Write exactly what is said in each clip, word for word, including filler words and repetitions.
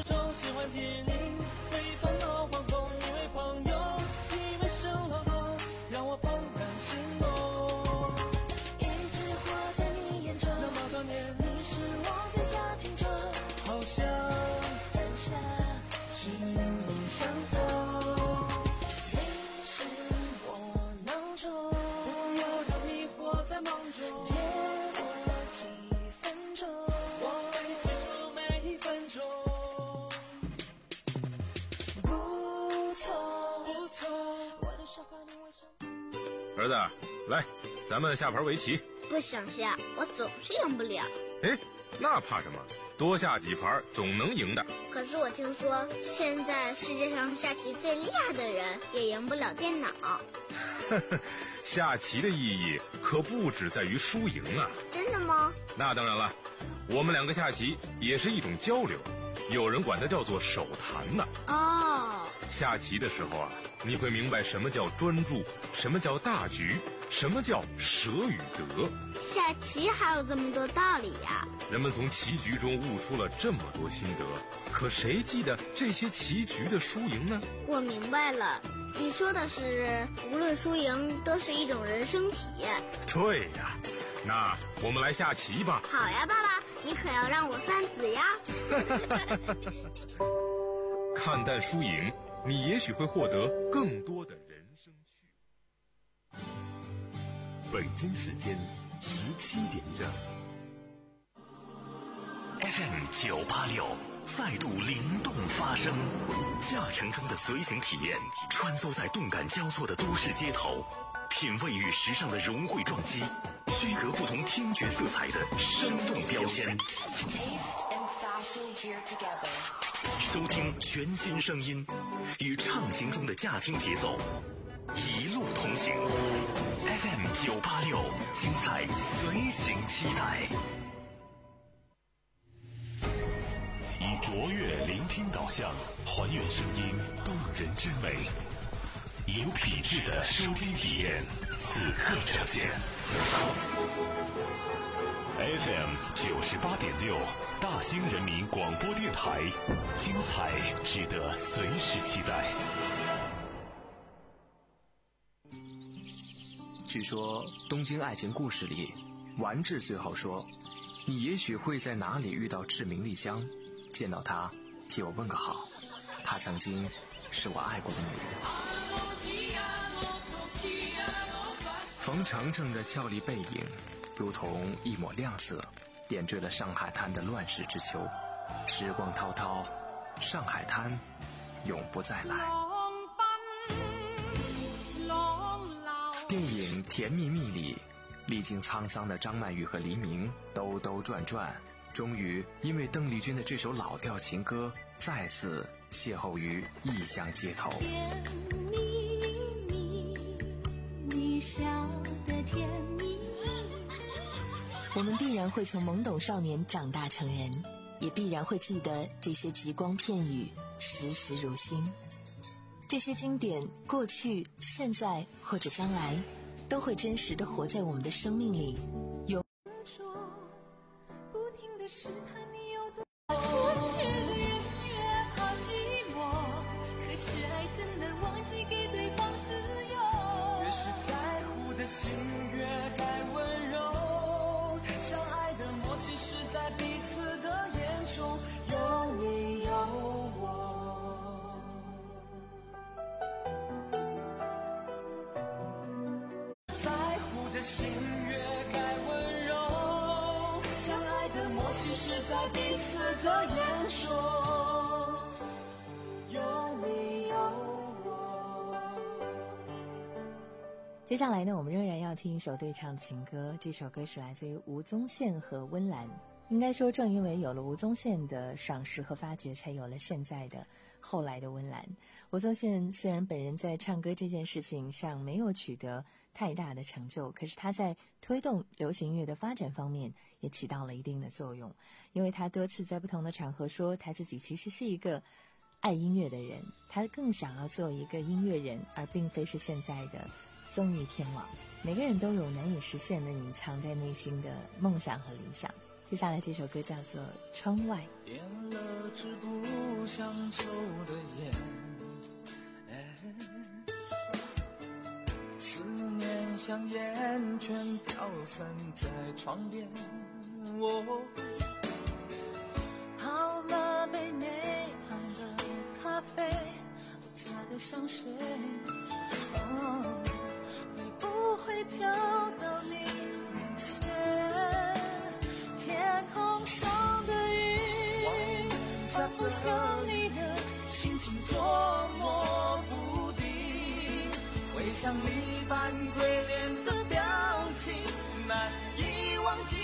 总喜欢提你，为烦恼惶恐，因为朋友，因为生活，让我怦然心动。 一直活在你眼中， 那么多年， 你是我最佳听众， 好像很像心灵相通。 你是我囊中， 不要让你活在梦中， 借我几分钟， 我会记住每一分钟。 不错不错， 我的傻话你为什么儿子，来，咱们下盘围棋。 不想下，我总是赢不了。 哎，那怕什么？多下几盘总能赢的。 可是我听说，现在世界上下棋最厉害的人也赢不了电脑。 下棋的意义可不只在于输赢啊。 真的吗？ 那当然了，我们两个下棋也是一种交流，有人管它叫做手谈呢。 哦， 下棋的时候啊，你会明白什么叫专注，什么叫大局，什么叫舍与得。 下棋还有这么多道理呀！ 人们从棋局中悟出了这么多心得，可谁记得这些棋局的输赢呢？ 我明白了，你说的是无论输赢都是一种人生体验。 对呀，那我们来下棋吧。 好呀，爸爸，你可要让我算子呀。 看淡输赢，你也许会获得更多的人生趣。 北京时间十七点整。F M 九八六再度灵动发声，驾乘中的随行体验，穿梭在动感交错的都市街头，品味与时尚的融汇撞击，区隔不同听觉色彩的生动标签。收听全新声音，与畅行中的驾听节奏，一路同行。F M 九八六，精彩随行期待。以卓越聆听导向，还原声音动人之美，有品质的收听体验，此刻呈现。F M 九十八点六，大兴人民广播电台，精彩值得随时期待。 据说《东京爱情故事》里，丸治最后说：“你也许会在哪里遇到志明丽香，见到她，替我问个好。她曾经是我爱过的女人。”冯程程的俏丽背影，如同一抹亮色，点缀了上海滩的乱世之秋。时光滔滔，上海滩永不再来。电影《甜蜜蜜》里，历经沧桑的张曼玉和黎明兜兜转转，终于因为邓丽君的这首老调情歌，再次邂逅于异乡街头。 甜蜜蜜，你笑得甜蜜。我们必然会从懵懂少年长大成人，也必然会记得这些极光片语，时时如新。这些经典，过去、现在或者将来，都会真实地活在我们的生命里。有不停地试探你有多失去越越怕寂寞，可是爱怎能忘记给对方自由？ 越是在乎的心越该温柔，相爱的默契是在彼此的眼中，有你有我。的心越该温柔，相爱的默契是在彼此的眼中，有你有我。 接下来呢，我们仍然要听一首对唱情歌，这首歌是来自于吴宗宪和温岚。应该说，正因为有了吴宗宪的赏识和发掘，才有了现在的后来的温岚。吴宗宪虽然本人在唱歌这件事情上没有取得太大的成就，可是他在推动流行音乐的发展方面也起到了一定的作用。因为他多次在不同的场合说，他自己其实是一个爱音乐的人，他更想要做一个音乐人，而并非是现在的综艺天王。每个人都有难以实现的隐藏在内心的梦想和理想。接下来这首歌叫做《窗外》。 点了止不像抽的烟，思念像烟圈飘散在窗边。我泡了杯没糖的咖啡，我擦的香水，哦，会不会飘到你面前？天空上的云，仿佛像你的心情捉摸不定，会像你般鬼脸的表情难以忘记。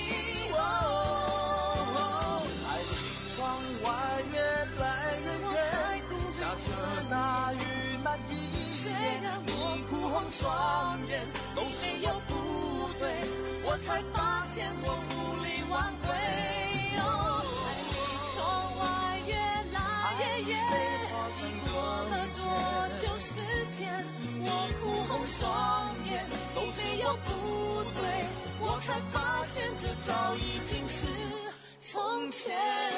哦，爱的窗外越来越远，下着大雨那一夜，你哭红双眼，都没有不对，我才发现我无力挽回。哦， 爱离窗外越来越远，已过了多久时间？我哭红双眼，都没有不对，我才发现这早已经是从前。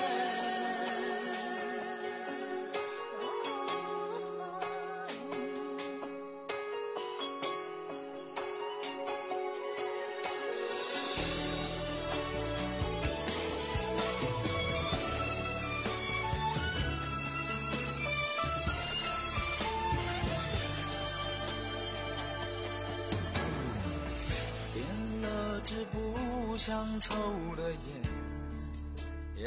点了支不想抽的烟，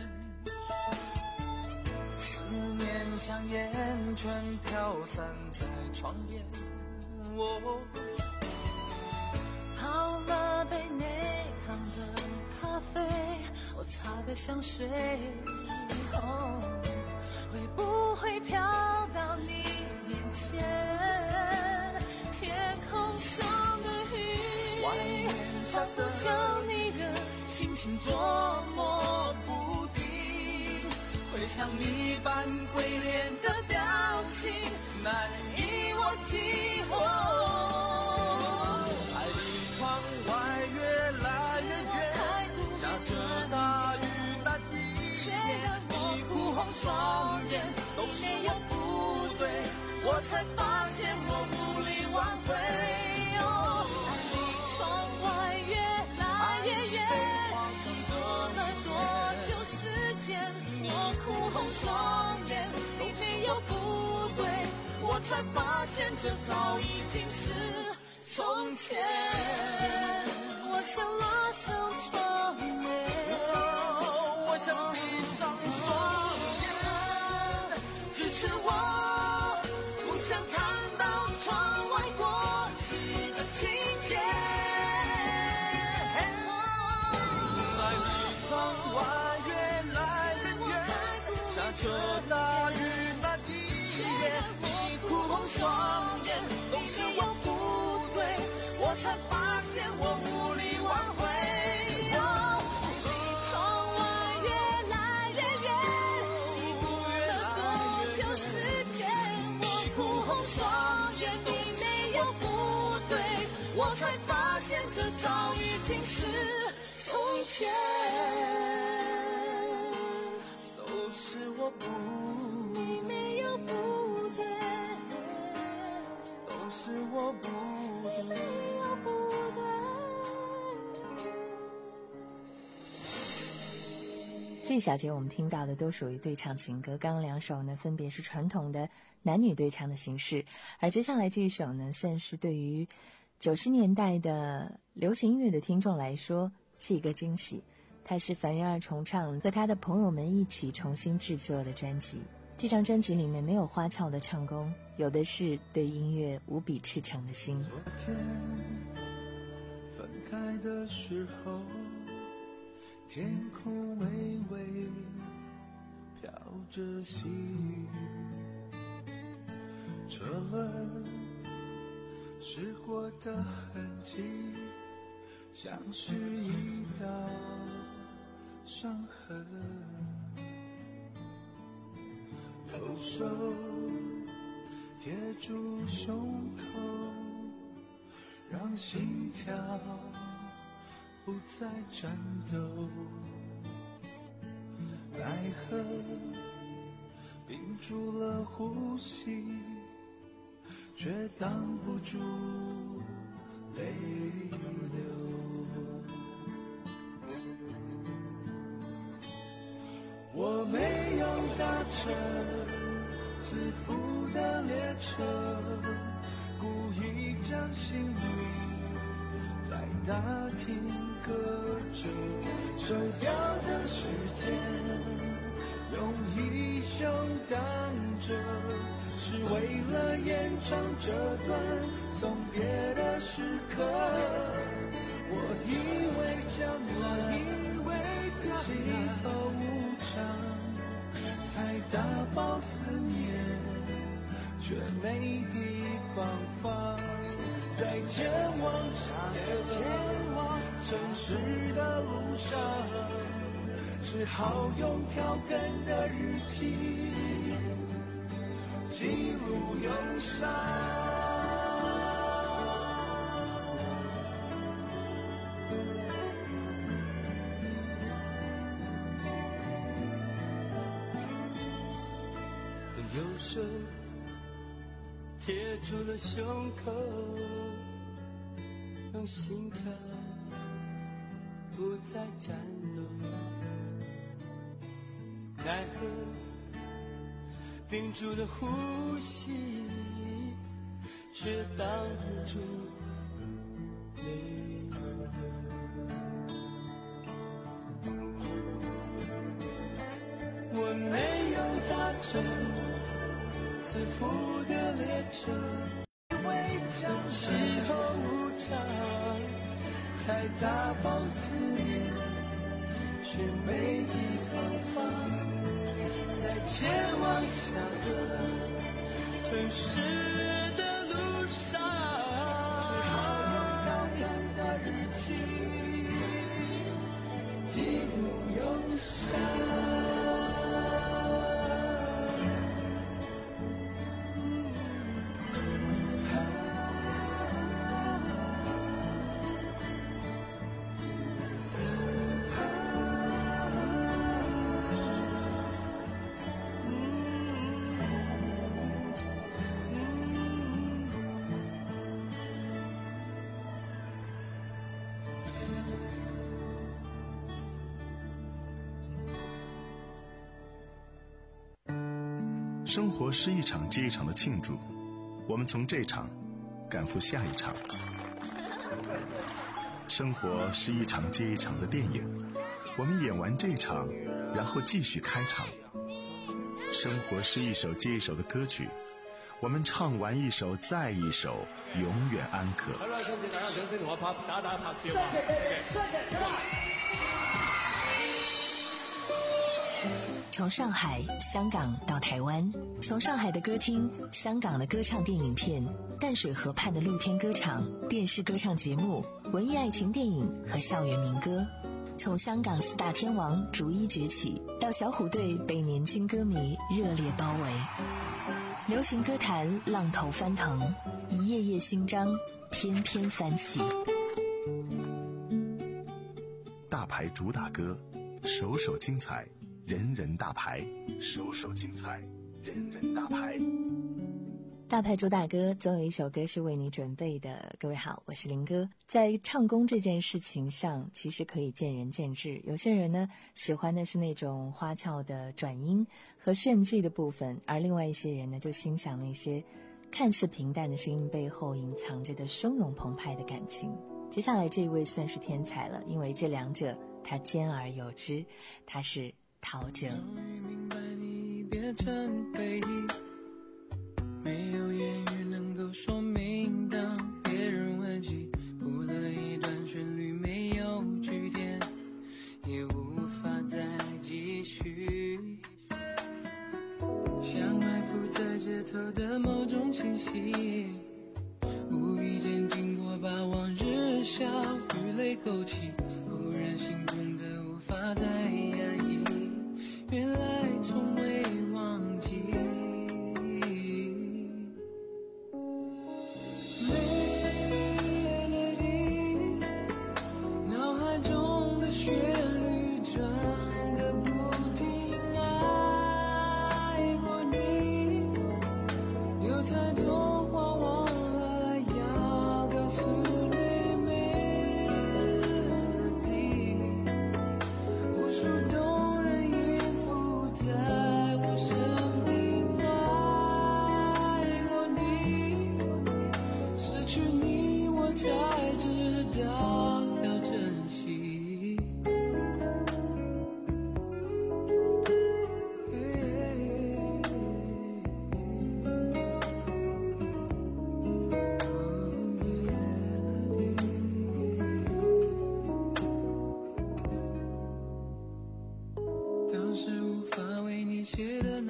思念像烟圈飘散在窗边。我泡了杯没糖的咖啡，我擦的香水，哦，会不会飘到你面前？天空上的云，仿佛像你的心情捉摸不定，会像你般鬼脸的表情难以忘记。哦，爱离窗外越来越远，下着大雨那一夜，你哭红双眼，都没有不对，我才发现我无力挽回。哦， 爱离窗外越来越远，已过了多久时间？我哭红双眼，你没有不对，我才发现这早已经是从前。我想拉上窗帘， 哦，我想闭上双眼，只是我不想看到窗外过去的情节。爱离窗外越来越远，下着大雨那一夜，你哭红双眼，都是我不对，我才发现我无力挽回。 离窗外越来越远，已过了多久时间？我哭红双眼，你没有不对，我才发现这早已经是从前。 都是我不你没有不对， 都是我不你没有不对。 这小节我们听到的都属于对唱情歌，刚刚两首呢分别是传统的男女对唱的形式，而接下来这一首呢，算是对于九十年代的流行音乐的听众来说是一个惊喜。它是凡人二重唱和他的朋友们一起重新制作的专辑。这张专辑里面没有花俏的唱功，有的是对音乐无比赤诚的心。 昨天分开的时候，天空微微飘着细雨，车轮驶过的痕迹，像是一道伤痕。右手贴住胸口，让心跳不再颤抖。奈何住了呼吸，却挡不住泪流。我没有搭乘自负的列车，故意将心里在大厅搁着，手表的时间用衣袖挡着，是为了延长这段送别的时刻。我以为将来气候无常，才打包思念，却没地方放。在前往下个城市的路上，只好用票根的日期记录忧伤。右手贴住了胸口，让心跳不再颤抖，奈何屏住了呼吸，却挡不住泪流。我没有搭乘自负的列车，因为气候无常，才打包思念，却没地方放。在前往下个城市的路上，只好用遥远的日期记录忧伤。 生活是一场接一场的庆祝，我们从这场赶赴下一场。生活是一场接一场的电影，我们演完这场，然后继续开场。生活是一首接一首的歌曲，我们唱完一首再一首，永远安可。 好啦，謝謝大家掌聲同我拍打打拍照啊！ 從上海、香港到台灣，從上海的歌廳、香港的歌唱電影片、淡水河畔的露天歌場、電視歌唱節目、文藝愛情電影和校園民歌，從香港四大天王逐一崛起，到小虎隊被年輕歌迷熱烈包圍，流行歌壇浪頭翻騰，一頁頁新章翩翩翻起。 大牌主打歌，首首精彩，人人大牌，首首精彩，人人大牌。 大牌主打歌，总有一首歌是为你准备的。各位好，我是林哥。在唱功这件事情上，其实可以见仁见智。有些人呢，喜欢的是那种花俏的转音和炫技的部分，而另外一些人呢，就欣赏那些看似平淡的声音背后隐藏着的汹涌澎湃的感情。接下来这一位算是天才了，因为这两者他兼而有之，他是陶喆。 终于明白你变成回忆，没有言语能够说明，当别人问起，谱了一段旋律没有句点，也无法再继续。像埋伏在街头的某种气息，无意间经过把往日笑与泪勾起，忽然心中的无法再压抑，原来从未忘记。旋律转个不停，爱过你。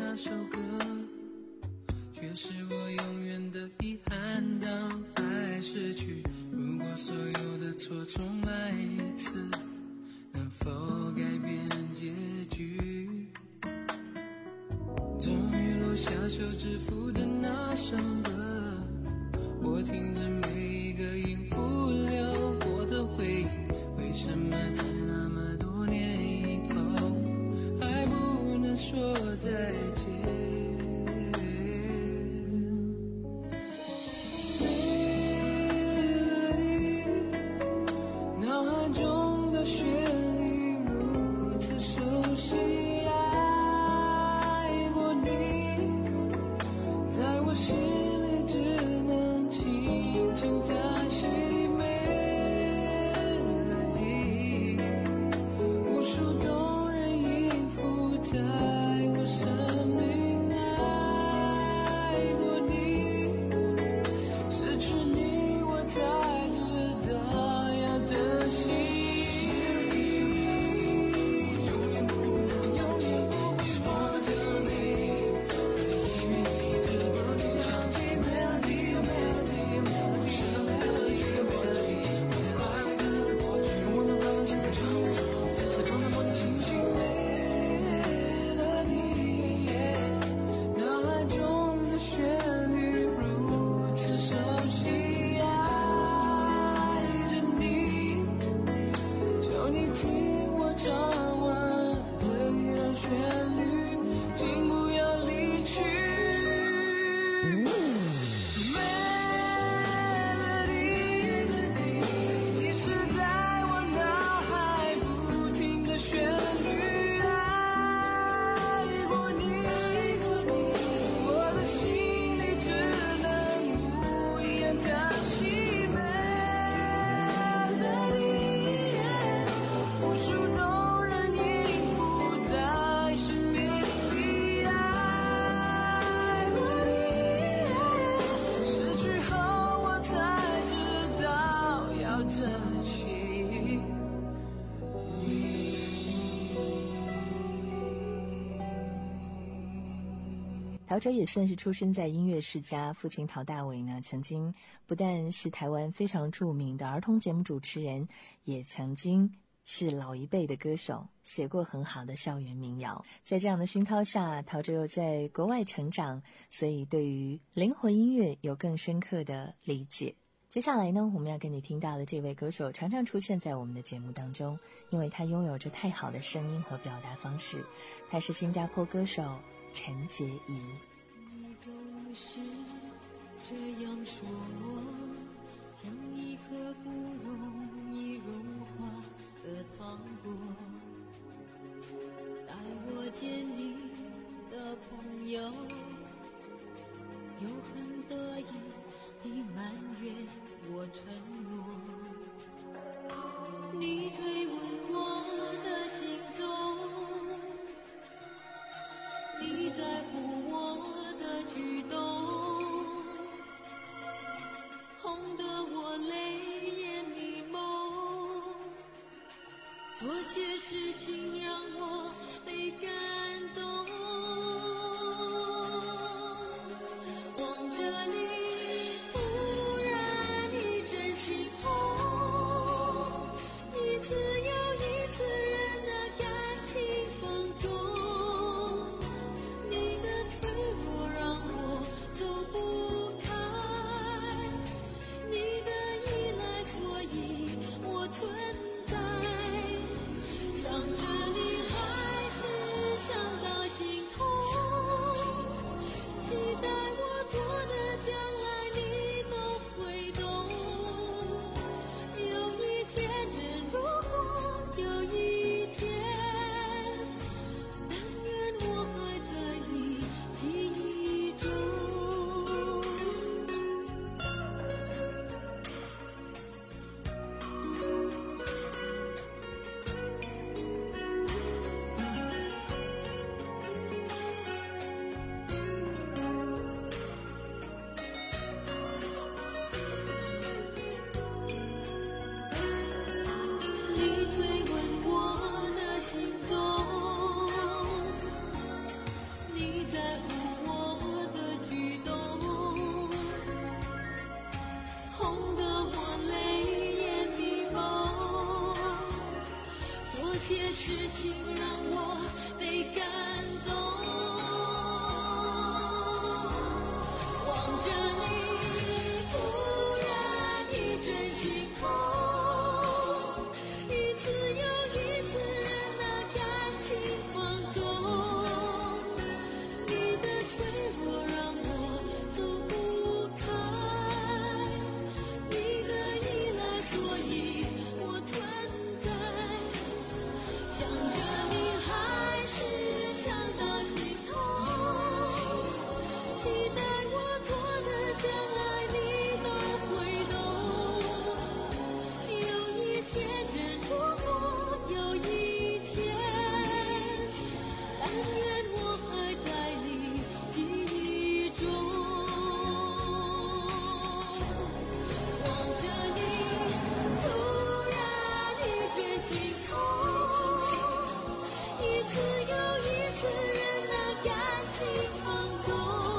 那首歌，却是我永远的遗憾。当爱逝去，如果所有的错重来一次，能否改变结局？终于落下手指符的那首歌，我听着每一个音符流过的回忆，为什么在那么多年以后还不能说再见？脑海中的旋律如此熟悉，爱过你，在我心里只能轻轻叹息。无数动人音符在我生命，爱过你，失去你我才知道要珍惜。永远不能，永远不会忘着你，让你一遍一直不停想起 melody melody melody， 什么的一个 melody， 我的快乐的过去，我们放心的唱一首，在光的梦里轻轻 melody， 脑海中的旋律如此熟悉，爱着你，求你听我唱完这一段旋律，请不要离去。你是在我脑海不停的旋律，爱过你，我的心里只能无言叹息。无数动人音符在生命里，爱过你，失去后我才知道要珍惜你。 陶喆也算是出生在音乐世家，父亲陶大伟呢，曾经不但是台湾非常著名的儿童节目主持人，也曾经是老一辈的歌手，写过很好的校园民谣。在这样的熏陶下，陶喆又在国外成长，所以对于灵魂音乐有更深刻的理解。接下来呢，我们要跟你听到的这位歌手常常出现在我们的节目当中，因为他拥有着太好的声音和表达方式。他是新加坡歌手陈洁仪。 你总是这样说我，像一颗不容易融化的糖果，待我见你的朋友，又很得意地埋怨我承诺。你追问我的行踪，你在乎我的举动，哄得我泪眼迷蒙，做些事情让我被感动。望着你突然一阵心痛，一次又一次人的感情风中，你的脆弱让我走不开，你的依赖所以我存在，想着你还乎我的举动，哄得我泪眼迷蒙，做些事情让我被感动。望着你，突然一阵心痛，一次又一次让那感情放纵，你的脆弱让我走不开，你的依赖，所以我存在。想着你还是想到心痛，期待我做的将来你都会懂。有一天真如果有一天，但愿我还在你记忆中。望着你，突然一阵心痛，一次又一次任那感情放纵，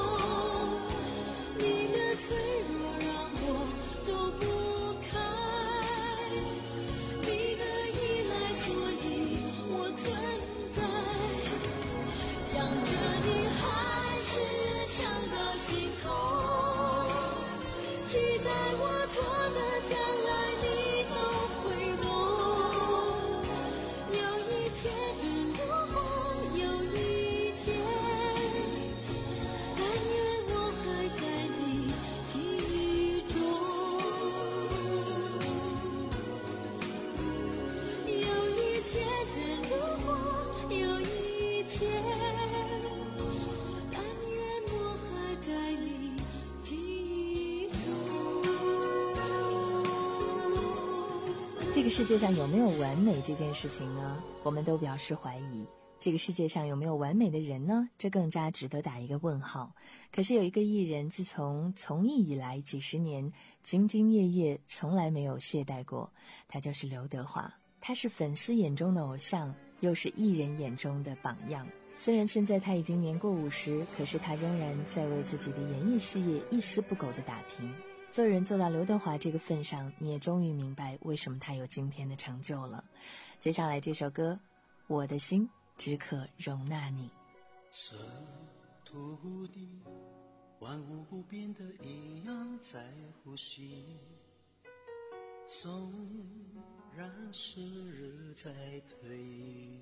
你的脆弱让我走不开，你的依赖，所以我存在。想着你还是想到心痛，期待我做的将来你都会懂。有一天真如果有一天，但愿我还在你记忆中。有一天真如果有一天，但愿我还在你记忆中。 这个世界上有没有完美这件事情呢？我们都表示怀疑。这个世界上有没有完美的人呢？这更加值得打一个问号。可是有一个艺人，自从从艺以来几十年，兢兢业业，从来没有懈怠过。他就是刘德华，他是粉丝眼中的偶像，又是艺人眼中的榜样。虽然现在他已经年过五十，可是他仍然在为自己的演艺事业一丝不苟地打拼。做人做到刘德华这个份上，你也终于明白为什么他有今天的成就了。接下来这首歌，我的心只可容纳你。 这土地万物不变的一样在呼吸，纵然时日在推移，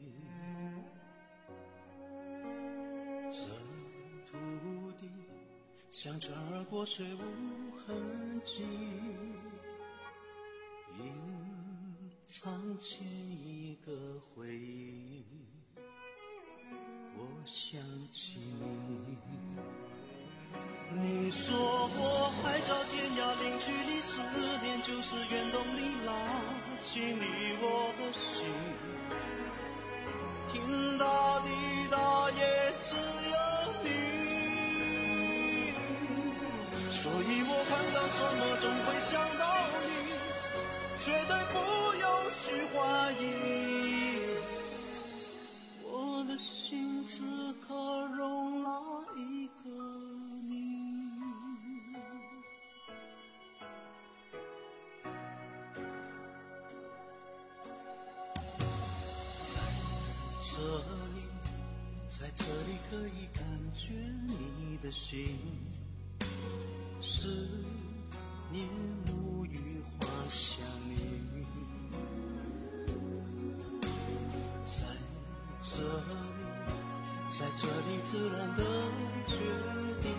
这土地像船儿过水无痕迹，隐藏前一个回忆。我想起你，你说我海角天涯，零距离，思念就是远动你拉近你我的心，听到滴答也只有你，所以我看到什么总会想到你，绝对不用去怀疑，我的心只可容纳一个你。在这里，在这里可以感觉你的心，思念沐浴花香里，在这里，在这里自然的决定，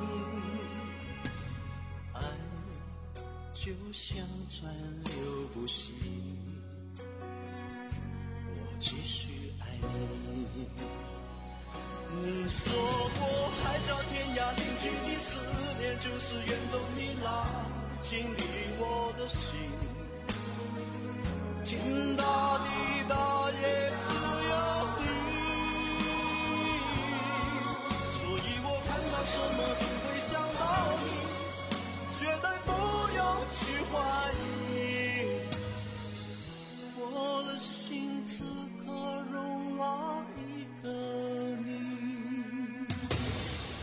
爱就像川流不息，我继续爱你。你说过海角天涯，零距离，思念就是远动你拉近你我的心，听到滴答也只有你，所以我看到什么总会想到你，绝对不用去怀疑，我的心只可容纳一个你。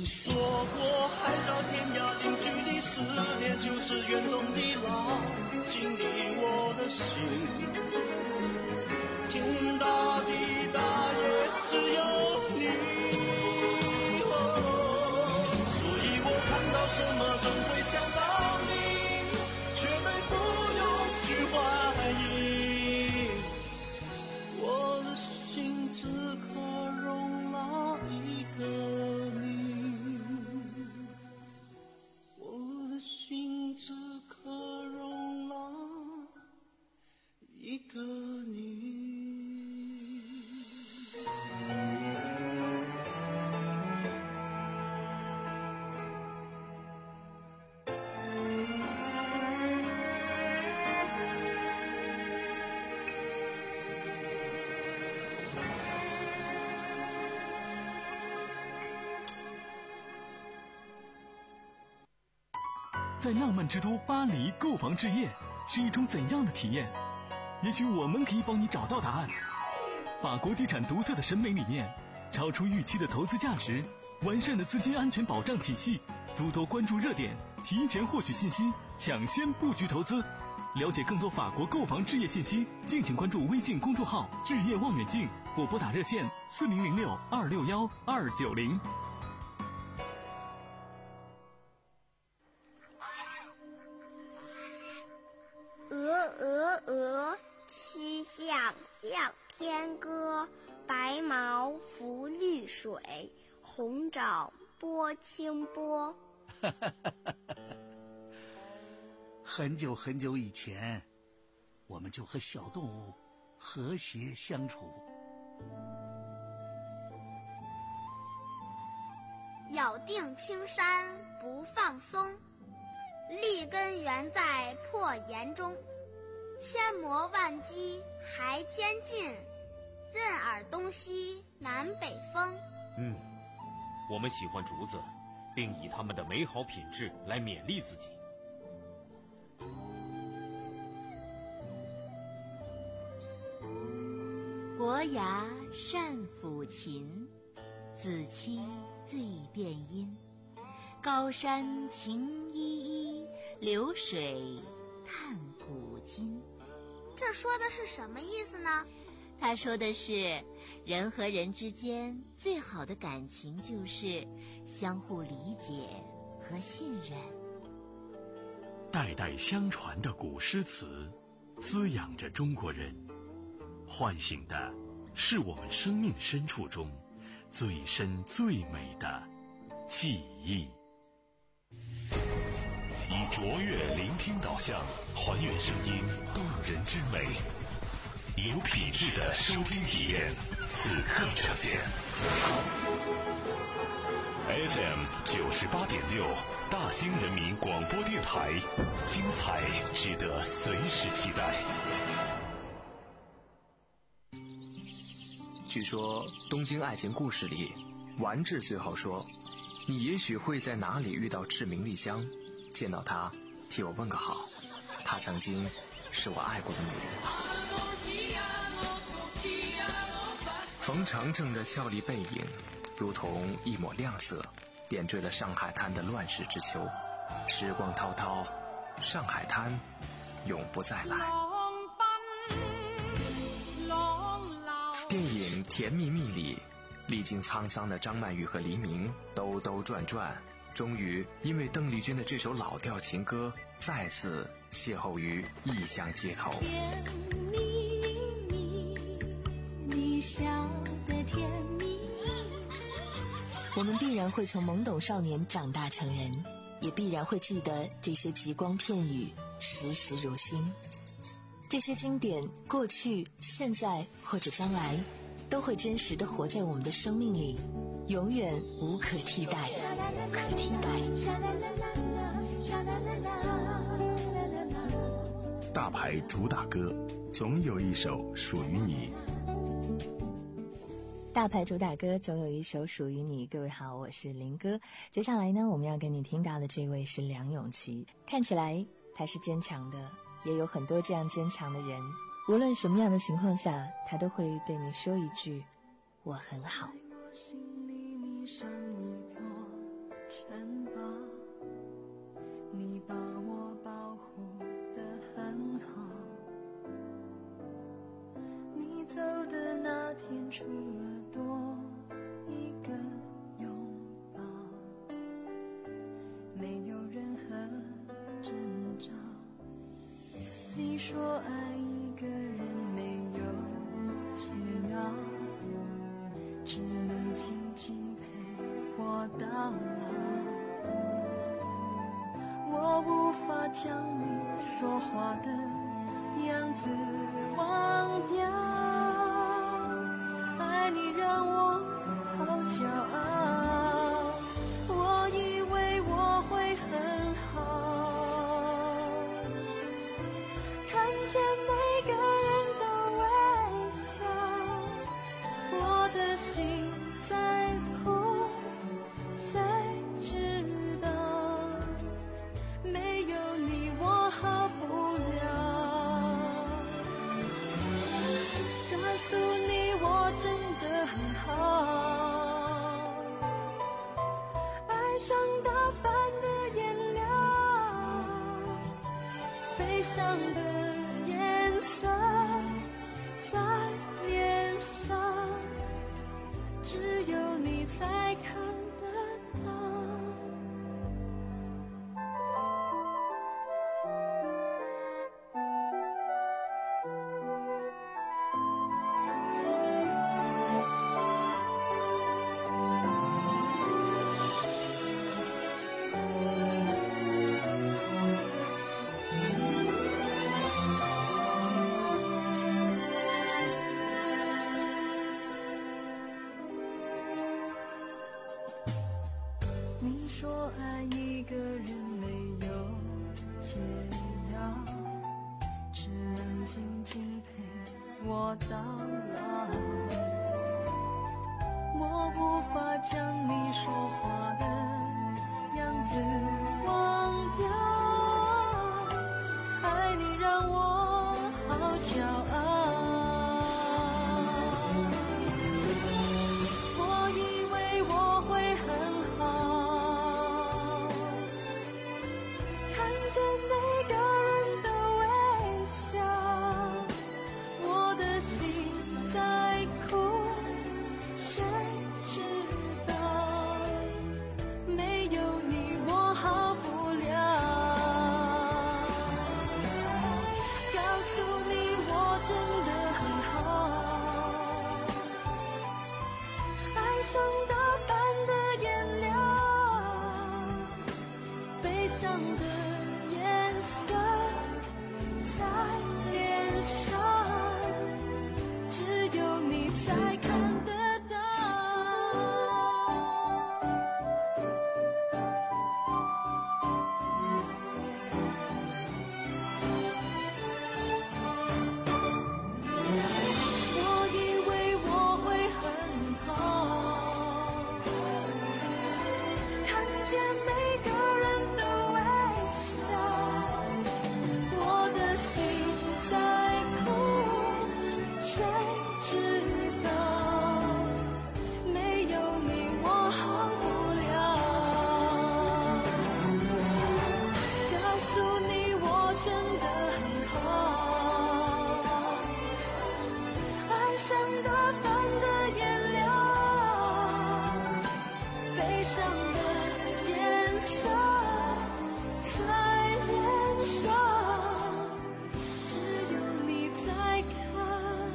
你说过海角天涯零距离，思念就是远东的浪，经历我的心。天大地大也只有你，哦，所以我看到什么总会想到你，绝对不用去怀疑，我的心只可容纳一个你，我的心只可容纳一个你。 在浪漫之都巴黎购房置业是一种怎样的体验？也许我们可以帮你找到答案。法国地产独特的审美理念，超出预期的投资价值，完善的资金安全保障体系，诸多关注热点，提前获取信息，抢先布局投资。了解更多法国购房置业信息，敬请关注微信公众号置业望远镜，或拨打热线四零零六二六幺二九零。 鹅鹅鹅，曲项向天歌。白毛浮绿水，红掌拨清波。 很久很久以前，我们就和小动物和谐相处。 咬定青山不放松，立根原在破岩中。千磨万击还坚劲，任尔东西南北风。 嗯，我们喜欢竹子，并以它们的美好品质来勉励自己。 伯牙善抚琴，子期最辨音。高山晴依依，流水叹古今。 这说的是什么意思呢？ 他说的是，人和人之间最好的感情就是相互理解和信任。 代代相传的古诗词，滋养着中国人，唤醒的是我们生命深处中最深最美的记忆。 以卓越聆听导向，还原声音动人之美，有品质的收听体验，此刻呈现。F M 九十八点六，大兴人民广播电台，精彩值得随时期待。 据说《东京爱情故事》里，丸治最后说：“你也许会在哪里遇到志明丽香，见到她，替我问个好。她曾经是我爱过的女人。”冯程程的俏丽背影，如同一抹亮色，点缀了上海滩的乱世之秋。时光滔滔，上海滩永不再来。电影《甜蜜蜜》里，历经沧桑的张曼玉和黎明兜兜转转，终于因为邓丽君的这首老调情歌，再次邂逅于异乡街头。 甜蜜蜜，你笑得甜蜜。 我们必然会从懵懂少年长大成人，也必然会记得这些极光片语，时时如新。这些经典，过去、现在或者将来，都会真实地活在我们的生命里，永远无可替代。 大牌主打歌，总有一首属于你。 大牌主打歌总有一首属于你。各位好，我是林哥。接下来呢，我们要给你听到的这位是梁咏琪。看起来他是坚强的，也有很多这样坚强的人，无论什么样的情况下，他都会对你说一句我很好。 心里你上一座城堡，你把我保护得很好。你走的那天，除了多一个拥抱，没有任何征兆。你说爱一个人没有解药，只能静静陪我到老。我无法将你说话的样子忘掉，爱你让我好骄傲，我以为我会很好，看见每个人都微笑，我的心在哭，谁知道没有你我好不了，告诉你我真的很好，爱上打翻的颜料，悲伤的颜色在脸上，只有你才看得到。你说爱一个人没有解药，只能静静陪我到老，我无法将你说话的样子忘掉，爱你让我好骄傲，我以为我会很好，看见每个人的微笑，我的心在哭，谁知道没有你我好不了，告诉你我真的很好，爱上打翻的颜料，悲伤的颜色在脸上，只有你才看得到。我以为我会很好，看见每个人的微笑，我的心在哭，谁知道没有你我好不了，告诉你我真的很好，爱上打翻的颜料，悲伤的颜色在脸上，只有你在看。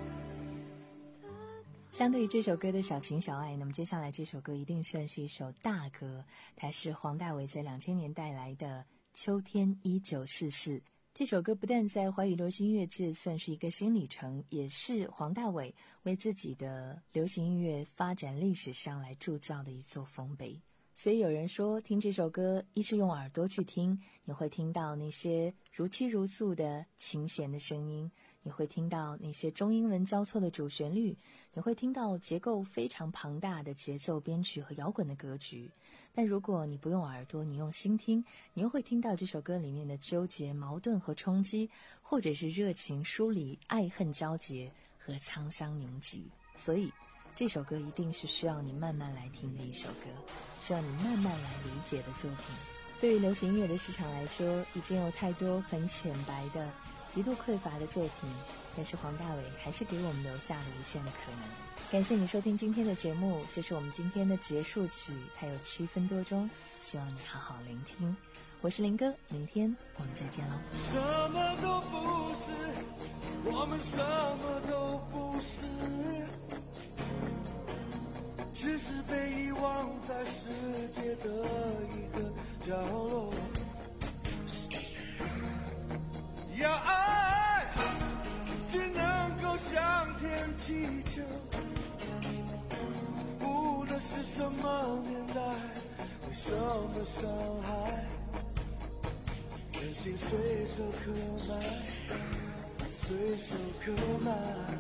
相对于这首歌的小情小爱，那么接下来这首歌一定算是一首大歌，它是黄大炜在两千年带来的《秋天一九四四》。这首歌不但在华语流行音乐界算是一个新里程，也是黄大炜为自己的流行音乐发展历史上来铸造的一座丰碑。所以有人说，听这首歌，一是用耳朵去听，你会听到那些如泣如诉的琴弦的声音，你会听到那些中英文交错的主旋律，你会听到结构非常庞大的节奏编曲和摇滚的格局。但如果你不用耳朵，你用心听，你又会听到这首歌里面的纠结、矛盾和冲击，或者是热情疏离、爱恨交结和沧桑凝寂。所以这首歌一定是需要你慢慢来听的一首歌。 需要你慢慢来理解的作品。对于流行音乐的市场来说，已经有太多很浅白的、极度匮乏的作品，但是黄大炜还是给我们留下了无限的可能。感谢你收听今天的节目，这是我们今天的结束曲，它有七分多钟，希望你好好聆听。我是林哥，明天我们再见喽。 什么都不是，我们什么都不是，只是被遗忘在世界的一个角落。要爱只能够向天祈求，无论是什么年代，为什么伤害，人心随手可买，随手可买。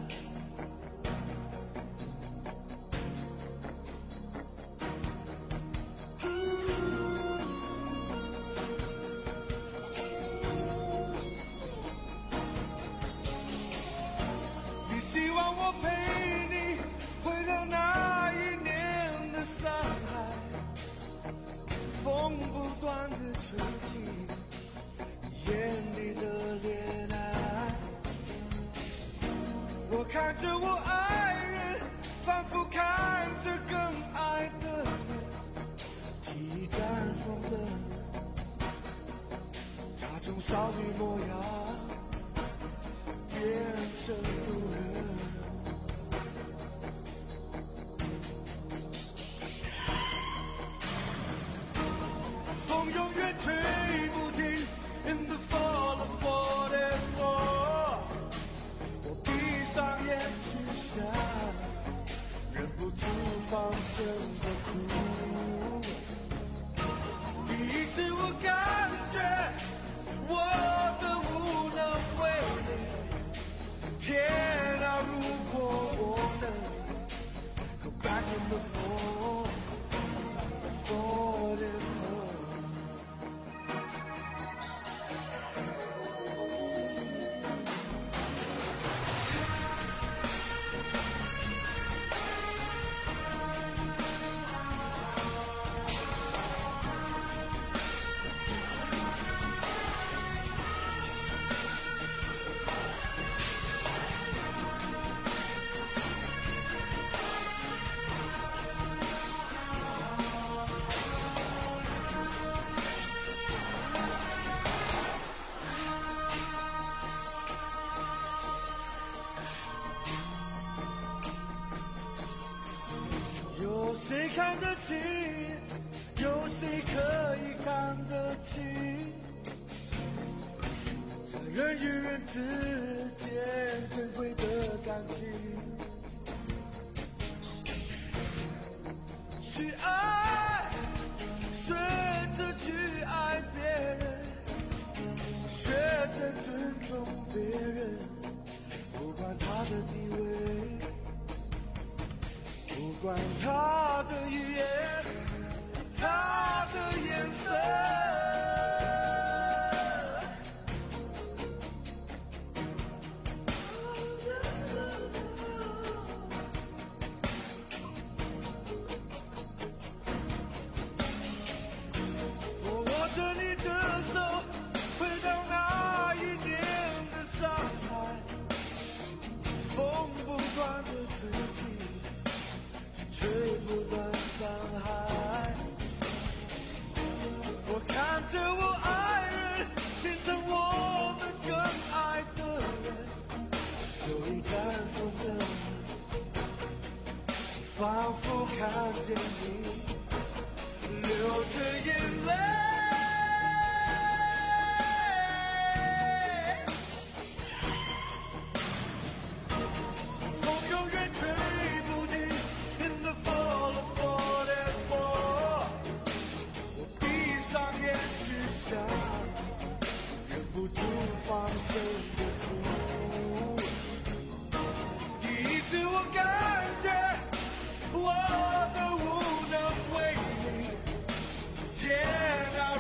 你希望我陪你回到那一年的上海，风不断的吹起眼里的恋爱，我看着我爱人，仿佛看着更爱的人，提绽放的她从少女模样变成妇人。风永远吹不停 In the fall of forty-four， 我闭上眼去想，忍不住放声的哭。第一次我感觉我的无能为力，天啊，如果我能 Go back in the fall forty-four。有谁看得清？有谁可以看得清？在人与人之间珍贵的感情，去爱，学着去爱别人，学着尊重别人，不管他的地位，不管他的语言，他的颜色。我握着你的手，回到那一年的上海，风不断的吹起，吹不断伤害。我看着我爱人，心疼我们更爱的人，有一绽放的，仿佛看见你流着眼泪。风永远吹不停 In the fall of forty-four， 我闭上眼去想，忍不住放声的哭。第一次我感觉我的无能为力，天啊！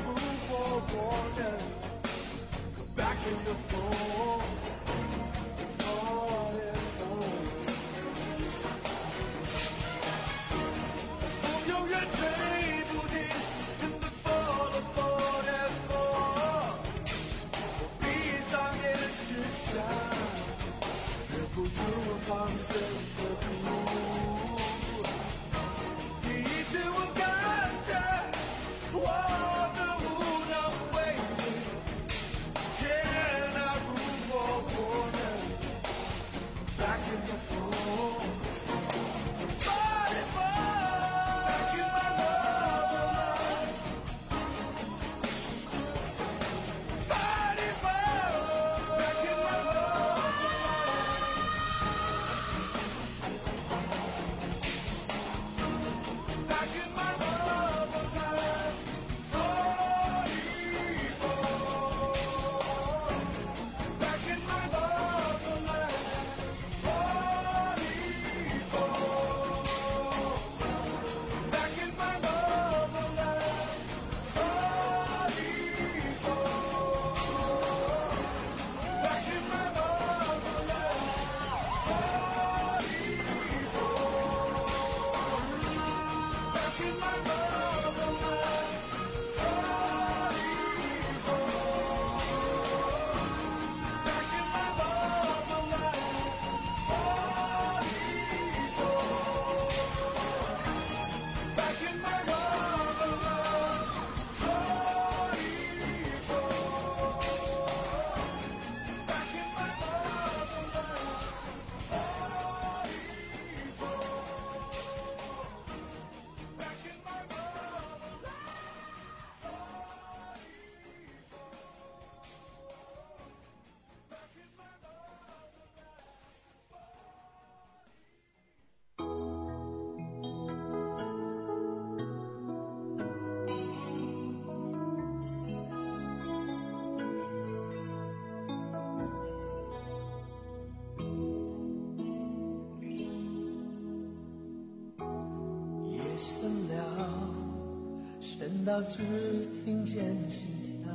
到只听见心跳。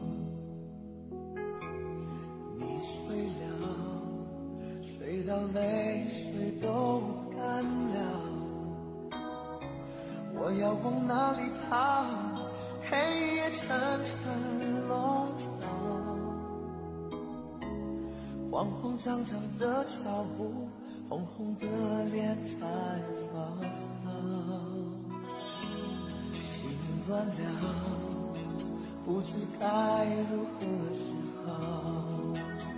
你睡了，睡到泪水都干了。我要往哪里逃？黑夜层层笼罩，慌慌张张的脚步，红红的脸在发烧。心乱了，不知该如何是好。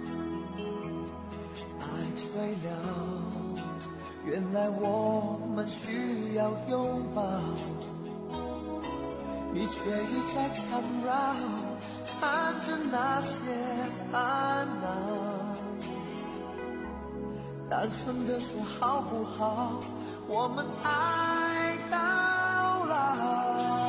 爱醉了，原来我们需要拥抱。你却一再缠绕，缠着那些烦恼。单纯的说好不好，我们爱到老。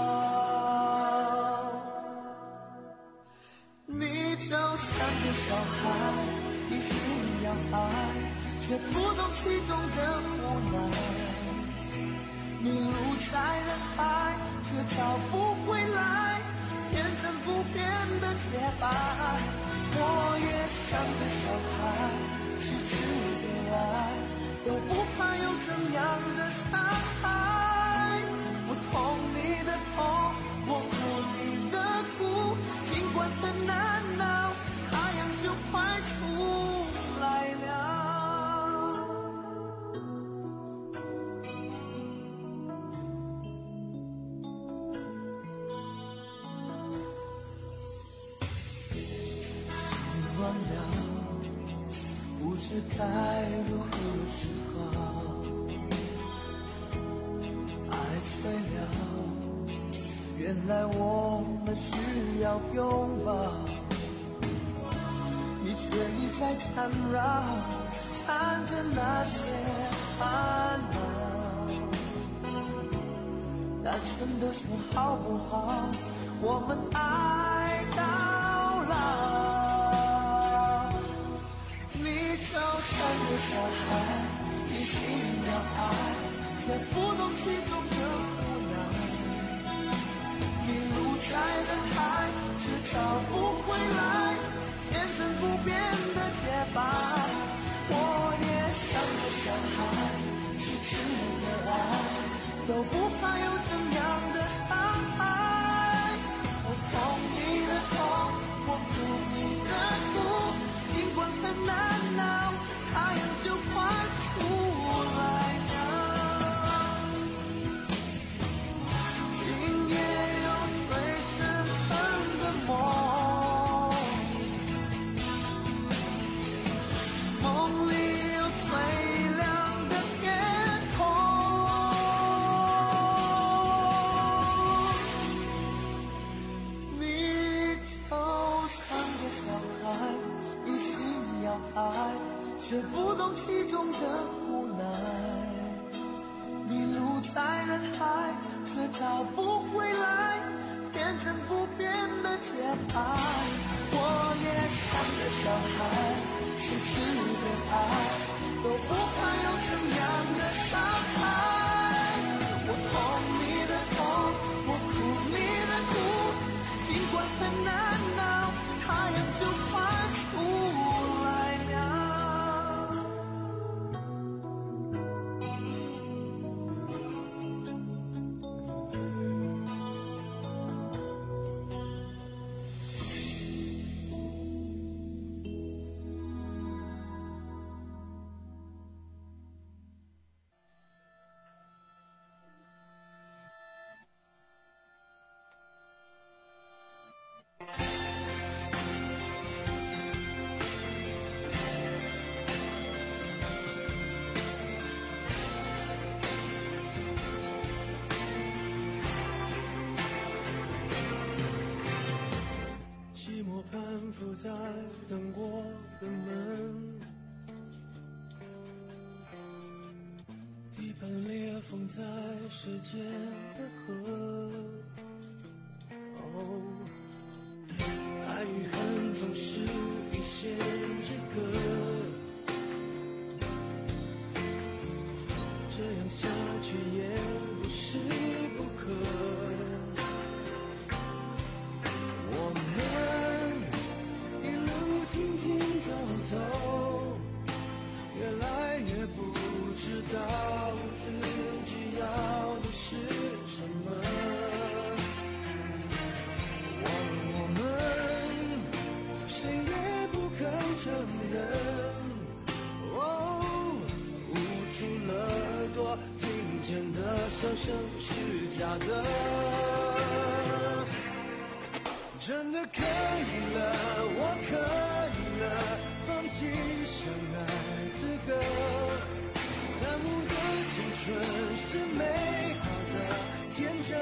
你就像个小孩，一心要爱，却不懂其中的无奈。迷路在人海，却找不回来天真不变的洁白。我也像个小孩，痴痴的爱，都不怕有怎样的伤害。我痛你的痛，我哭你的苦，尽管很难熬，太阳就快出来了。乱了，不知该如何是好。爱醉了，原来我们需要拥抱。你却一再缠绕，缠着那些烦恼。单纯的说好不好，我们爱到老。就像个小孩，一心要爱，却不懂其中的无奈。迷路在人海，却找不回来天真不变的洁白。我也像个小孩，痴痴的爱，都不怕有怎样的伤害。我痛你的痛，我哭你的苦，尽管很难熬，太阳就快出来了。今夜有最深沉的梦，梦里有最亮的天空。你就像个小孩，一心要爱，却不懂其中的无奈。迷路在人海，却找不回来天真不变的洁白。我也像个小孩，痴痴的爱，都不怕有怎样的伤害。我痛你的痛，我哭你的苦，尽管很难熬，太阳就快出来了。在等过的门，地板裂缝在时间的河。哦，爱与恨总是一线之隔，这样下去也不是不可。 生是假的。真的可以了，我可以了，放弃相爱资格。耽误的青春是美好的天真，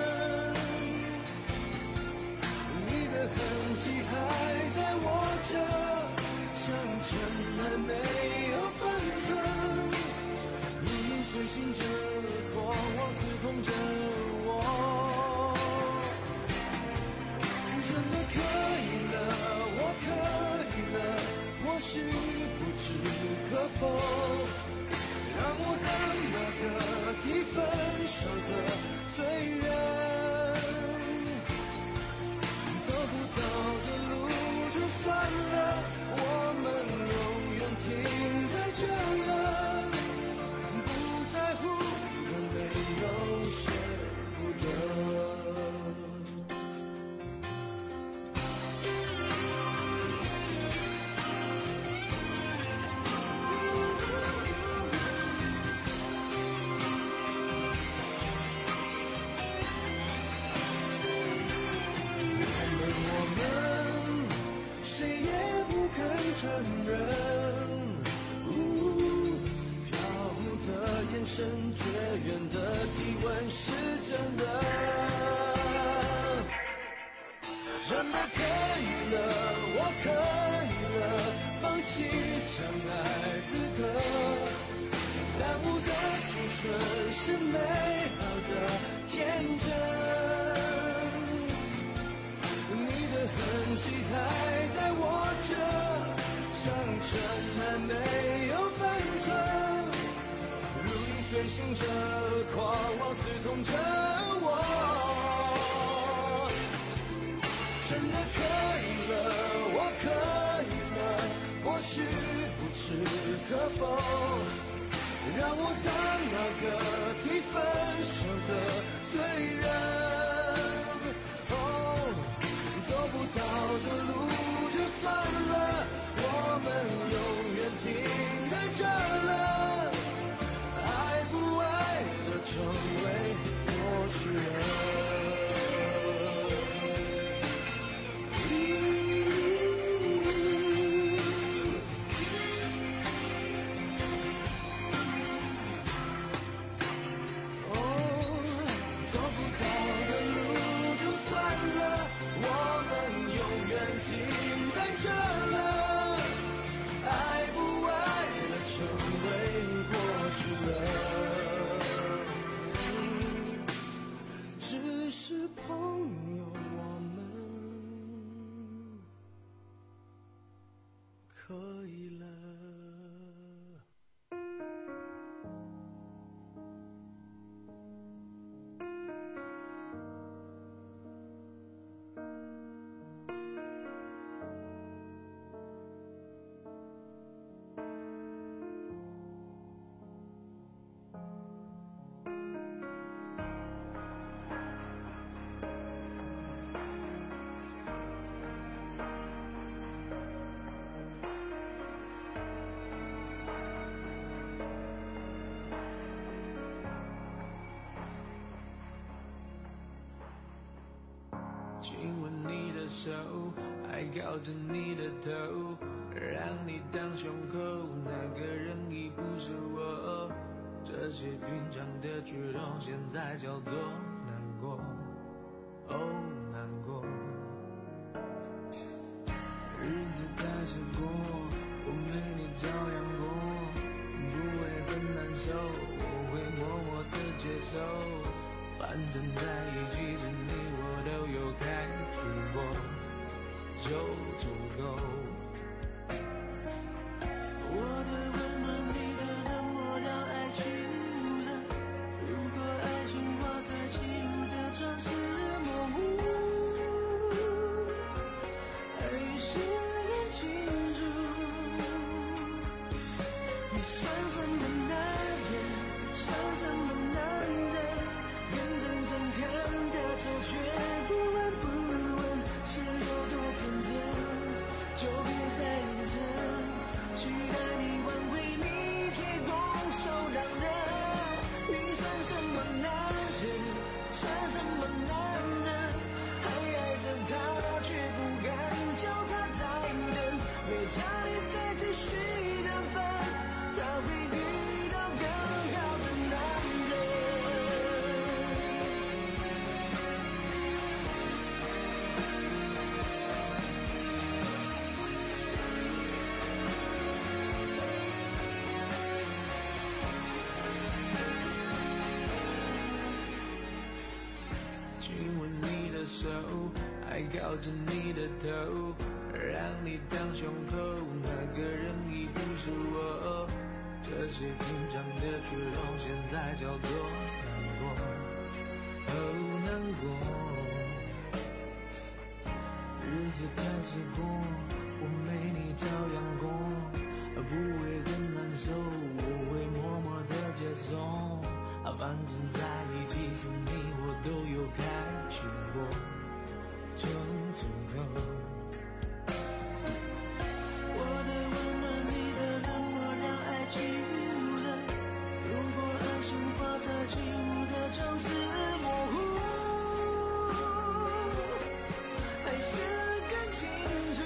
你的痕迹还在握着，像尘埃没有分寸，如影随形着，狂妄刺痛着我。真的可以了，我可以了，或许不置可否，让我当那个提分手的罪人。走不到的路就算了，我们永远停在这了，不在乎有没有舍不得。承认，呜，飘忽的眼神，绝缘的体温是真的。真的可以了，我可以了，放弃相爱资格。耽误的青春是美好的天真，你的痕迹还在握着，像尘埃没有分寸，如影随形着，狂妄刺痛着我。真的可以了，我可以了，或许不置可否，让我当那个提分手的罪人。哦，走不到的路就算了，我们永远停在这了，爱不爱的成为过去了。哦，走不到的路就算了，我们永远停在这了，爱不爱了成为过去了，只是朋友，我们可以了。亲吻你的手，还靠着你的头，让你当胸口，那个人已不是我。这些平常的举动，现在叫做难过，哦，难过。日子开始过，我陪你照样过，不会很难受，我会默默的接受。反正在一起时，你我都有开始过，就足够。我的温暖，你的冷漠，让爱起雾了。如果爱情画在起雾的窗是模糊，还是认清楚，你算什么男人？算什么男人？眼睁睁看他走，却不闻不问，是有多天真？就别再认真，期待你挽回你，却动手让人亲吻你的手，还靠着你的头，让你当胸口，那个人已不是我。这些平常的举动，现在叫做难过，哦难过。日子开始过，我没你照样过，不会更难受，我会默默的接受。反正在一起时你我都有开心过，从最后。我的温暖，你的冷漠，让爱起雾了。如果爱情画在起雾的城市模糊，还是更清楚。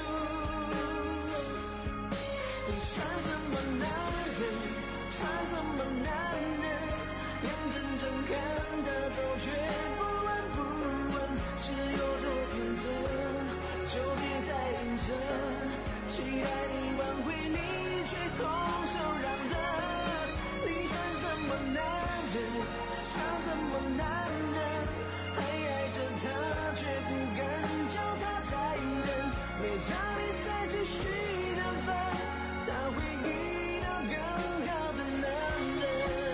你算什么男人？算什么男人？眼睁睁看他走，却不闻不问，是有多天真？就别再硬撑，期待你挽回，你却空手让人。你算什么男人？算什么男人？还爱着他，却不敢叫他再等。没叫你再继续等分，他会遇到更好的男人。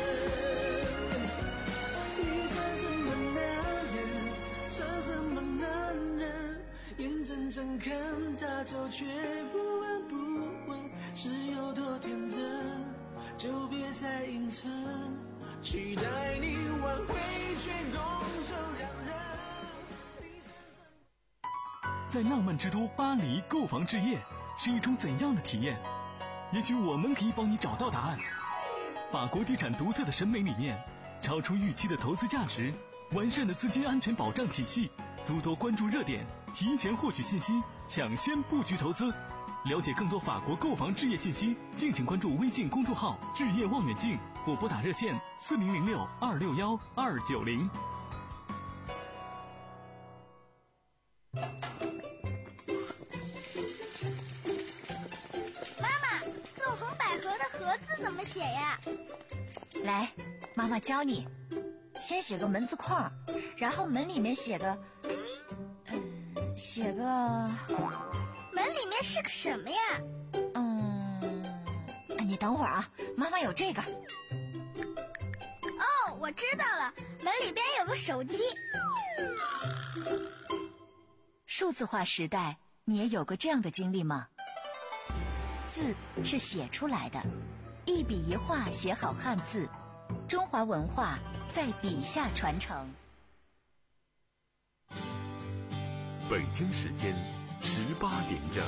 你算什么男人？算什么男人？眼睁睁看他走，却不闻不问，是有多天真？就别再硬撑，期待你挽回，却拱手让人。 在浪漫之都巴黎购房置业是一种怎样的体验？也许我们可以帮你找到答案。法国地产独特的审美理念，超出预期的投资价值，完善的资金安全保障体系，多多关注热点，提前获取信息，抢先布局投资。了解更多法国购房置业信息，敬请关注微信公众号置业望远镜或拨打热线四零零六二六幺二九零。 妈妈，纵横捭阖的阖字怎么写呀？ 来，妈妈教你。先写个门字框，然后门里面写个，嗯，写个。 门里面是个什么呀？ 嗯，你等会儿啊，妈妈有这个。 哦，我知道了，门里边有个手机。 数字化时代，你也有过这样的经历吗？字是写出来的，一笔一画写好汉字，中华文化在笔下传承。 北京时间十八点整。